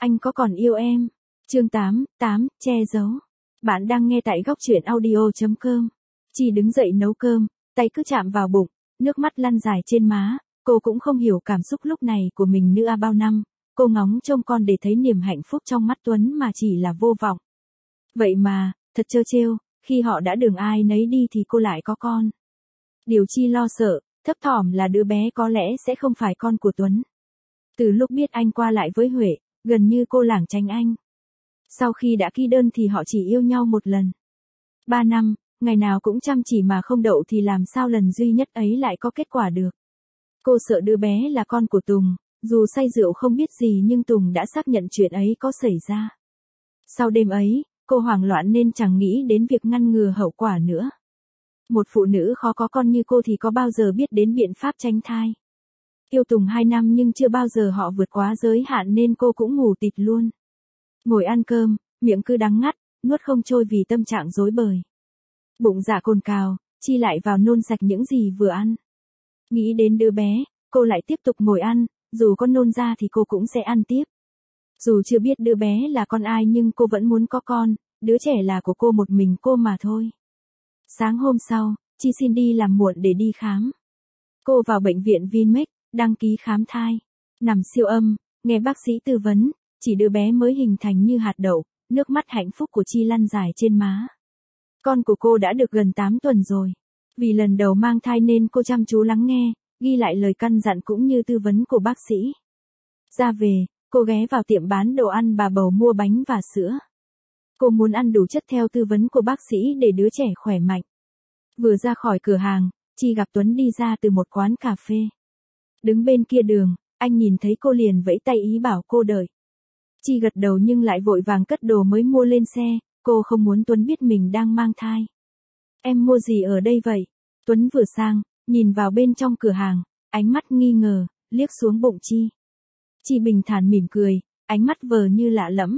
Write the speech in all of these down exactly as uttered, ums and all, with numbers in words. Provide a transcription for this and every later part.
Anh có còn yêu em? Chương tám, tám, che giấu. Bạn đang nghe tại góc truyện audio.com. Chi đứng dậy nấu cơm, tay cứ chạm vào bụng, nước mắt lăn dài trên má, cô cũng không hiểu cảm xúc lúc này của mình nữa. Bao năm, cô ngóng trông con để thấy niềm hạnh phúc trong mắt Tuấn mà chỉ là vô vọng. Vậy mà, thật trơ trêu, khi họ đã đường ai nấy đi thì cô lại có con. Điều Chi lo sợ, thấp thỏm là đứa bé có lẽ sẽ không phải con của Tuấn. Từ lúc biết anh qua lại với Huệ, gần như cô lảng tránh anh. Sau khi đã ký đơn thì họ chỉ yêu nhau một lần. Ba năm, ngày nào cũng chăm chỉ mà không đậu thì làm sao lần duy nhất ấy lại có kết quả được. Cô sợ đứa bé là con của Tùng, dù say rượu không biết gì nhưng Tùng đã xác nhận chuyện ấy có xảy ra. Sau đêm ấy, cô hoảng loạn nên chẳng nghĩ đến việc ngăn ngừa hậu quả nữa. Một phụ nữ khó có con như cô thì có bao giờ biết đến biện pháp tránh thai. Yêu Tùng hai năm nhưng chưa bao giờ họ vượt quá giới hạn nên cô cũng ngủ tịt luôn. Ngồi ăn cơm, miệng cứ đắng ngắt, nuốt không trôi vì tâm trạng rối bời. Bụng dạ cồn cào, Chi lại vào nôn sạch những gì vừa ăn. Nghĩ đến đứa bé, cô lại tiếp tục ngồi ăn, dù có nôn ra thì cô cũng sẽ ăn tiếp. Dù chưa biết đứa bé là con ai nhưng cô vẫn muốn có con, đứa trẻ là của cô một mình cô mà thôi. Sáng hôm sau, Chi xin đi làm muộn để đi khám. Cô vào bệnh viện Vinmec, đăng ký khám thai. Nằm siêu âm, nghe bác sĩ tư vấn, chỉ đứa bé mới hình thành như hạt đậu, nước mắt hạnh phúc của Chi lăn dài trên má. Con của cô đã được gần tám tuần rồi. Vì lần đầu mang thai nên cô chăm chú lắng nghe, ghi lại lời căn dặn cũng như tư vấn của bác sĩ. Ra về, cô ghé vào tiệm bán đồ ăn Bà Bầu mua bánh và sữa. Cô muốn ăn đủ chất theo tư vấn của bác sĩ để đứa trẻ khỏe mạnh. Vừa ra khỏi cửa hàng, Chi gặp Tuấn đi ra từ một quán cà phê. Đứng bên kia đường, anh nhìn thấy cô liền vẫy tay ý bảo cô đợi. Chi gật đầu nhưng lại vội vàng cất đồ mới mua lên xe, cô không muốn Tuấn biết mình đang mang thai. Em mua gì ở đây vậy? Tuấn vừa sang, nhìn vào bên trong cửa hàng, ánh mắt nghi ngờ, liếc xuống bụng Chi. Chi bình thản mỉm cười, ánh mắt vờ như lạ lẫm.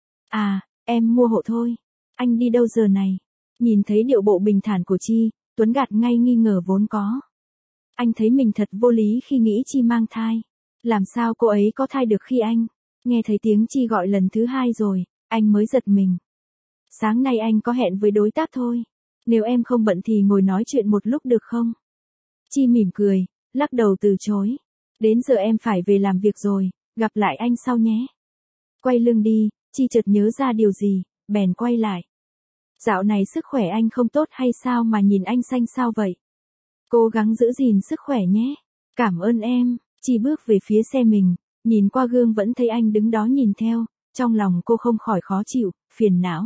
À, em mua hộ thôi. Anh đi đâu giờ này? Nhìn thấy điệu bộ bình thản của Chi, Tuấn gạt ngay nghi ngờ vốn có. Anh thấy mình thật vô lý khi nghĩ Chi mang thai. Làm sao cô ấy có thai được khi anh? Nghe thấy tiếng Chi gọi lần thứ hai rồi, anh mới giật mình. Sáng nay anh có hẹn với đối tác thôi. Nếu em không bận thì ngồi nói chuyện một lúc được không? Chi mỉm cười, lắc đầu từ chối. Đến giờ em phải về làm việc rồi, gặp lại anh sau nhé. Quay lưng đi, Chi chợt nhớ ra điều gì, bèn quay lại. Dạo này sức khỏe anh không tốt hay sao mà nhìn anh xanh xao vậy? Cố gắng giữ gìn sức khỏe nhé. Cảm ơn em. Chi bước về phía xe mình, nhìn qua gương vẫn thấy anh đứng đó nhìn theo, trong lòng cô không khỏi khó chịu, phiền não.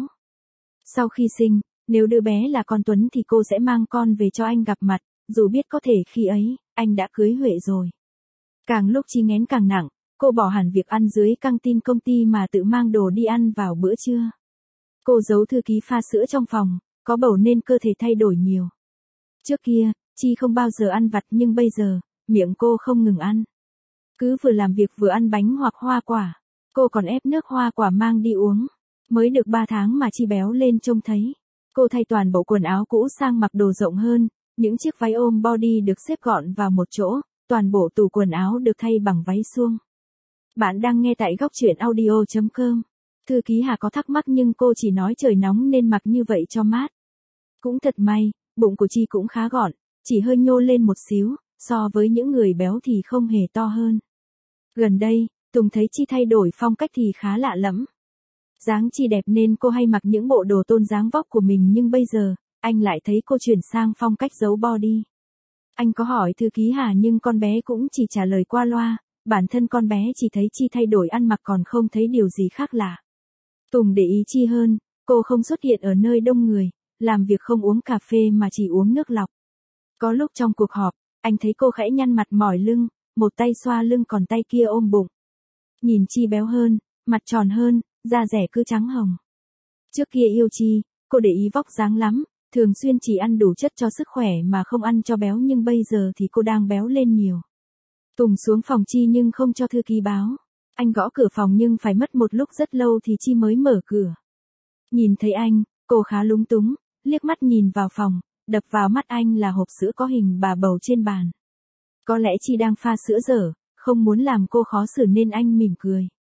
Sau khi sinh, nếu đứa bé là con Tuấn thì cô sẽ mang con về cho anh gặp mặt, dù biết có thể khi ấy, anh đã cưới Huệ rồi. Càng lúc Chi nghén càng nặng, cô bỏ hẳn việc ăn dưới căng tin công ty mà tự mang đồ đi ăn vào bữa trưa. Cô giấu thư ký pha sữa trong phòng, có bầu nên cơ thể thay đổi nhiều. Trước kia, Chi không bao giờ ăn vặt nhưng bây giờ, miệng cô không ngừng ăn. Cứ vừa làm việc vừa ăn bánh hoặc hoa quả, cô còn ép nước hoa quả mang đi uống. Mới được ba tháng mà Chi béo lên trông thấy. Cô thay toàn bộ quần áo cũ sang mặc đồ rộng hơn, những chiếc váy ôm body được xếp gọn vào một chỗ, toàn bộ tủ quần áo được thay bằng váy suông. Bạn đang nghe tại góc truyện audio.com. Thư ký Hà có thắc mắc nhưng cô chỉ nói trời nóng nên mặc như vậy cho mát. Cũng thật may, bụng của Chi cũng khá gọn, chỉ hơi nhô lên một xíu, so với những người béo thì không hề to hơn. Gần đây, Tùng thấy Chi thay đổi phong cách thì khá lạ lẫm. Dáng Chi đẹp nên cô hay mặc những bộ đồ tôn dáng vóc của mình nhưng bây giờ, anh lại thấy cô chuyển sang phong cách giấu body. Anh có hỏi thư ký Hà nhưng con bé cũng chỉ trả lời qua loa, bản thân con bé chỉ thấy Chi thay đổi ăn mặc còn không thấy điều gì khác lạ. Tùng để ý Chi hơn, cô không xuất hiện ở nơi đông người, làm việc không uống cà phê mà chỉ uống nước lọc. Có lúc trong cuộc họp, anh thấy cô khẽ nhăn mặt mỏi lưng, một tay xoa lưng còn tay kia ôm bụng. Nhìn Chi béo hơn, mặt tròn hơn, da dẻ cứ trắng hồng. Trước kia yêu Chi, cô để ý vóc dáng lắm, thường xuyên chỉ ăn đủ chất cho sức khỏe mà không ăn cho béo nhưng bây giờ thì cô đang béo lên nhiều. Tùng xuống phòng Chi nhưng không cho thư ký báo. Anh gõ cửa phòng nhưng phải mất một lúc rất lâu thì Chi mới mở cửa. Nhìn thấy anh, cô khá lúng túng, liếc mắt nhìn vào phòng, đập vào mắt anh là hộp sữa có hình bà bầu trên bàn. Có lẽ Chi đang pha sữa dở, không muốn làm cô khó xử nên anh mỉm cười.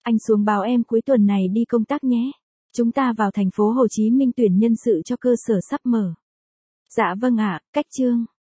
Anh xuống báo em cuối tuần này đi công tác nhé. Chúng ta vào thành phố Hồ Chí Minh tuyển nhân sự cho cơ sở sắp mở. Dạ vâng ạ, cách chương.